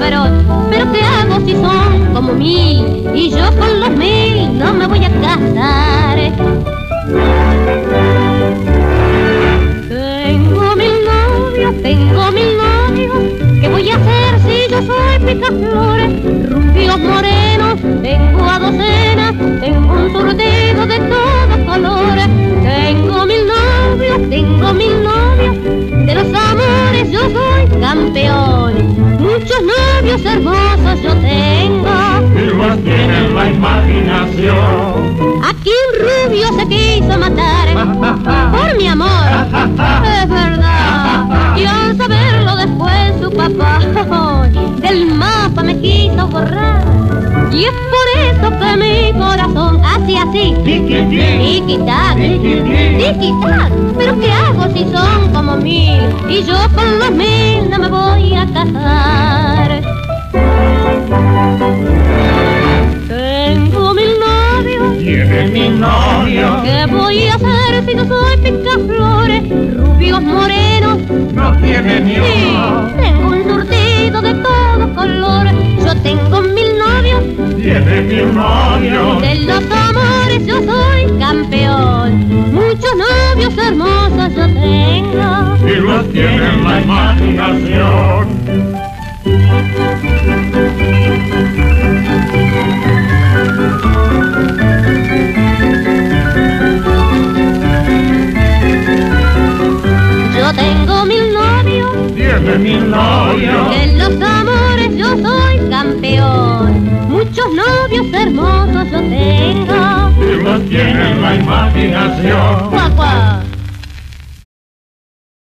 fueron, pero ¿qué hago si son como 1000? Y yo con los 1000 no me voy a casar. Tengo 1000 novios, ¿qué voy a hacer si yo soy picaflores? Rubios morenos, tengo a docenas, tengo un surtido de todos colores. Tengo 1000 novios, de los amores yo soy campeón. Muchos novios hermosos yo tengo, y los tiene en la imaginación. aquí un rubio se quiso matar por mi amor, es verdad. Y al saberlo después su papá del mapa me quiso borrar. Y es por eso que mi corazón hace así, tiki-tac, tiki-tac. Pero ¿qué hago si son como 1000? Y yo con los 1000 no me voy a casar. Tengo 1000 novios, Tiene 1000 novios, ¿qué voy a hacer si no soy picaflores? Rubios morenos, no tiene ni sí, uno. tengo un surtido de todos colores. Yo tengo 1000 novios, Tiene 1000 novios, de los amores yo soy campeón. Muchos novios hermosos yo tengo, y los tiene en la imaginación. yo tengo 1000 novios, Tiene 1000 novios, de los amores yo soy campeón. Muchos novios hermosos yo tengo, y los tiene en la imaginación. cuac, cuac.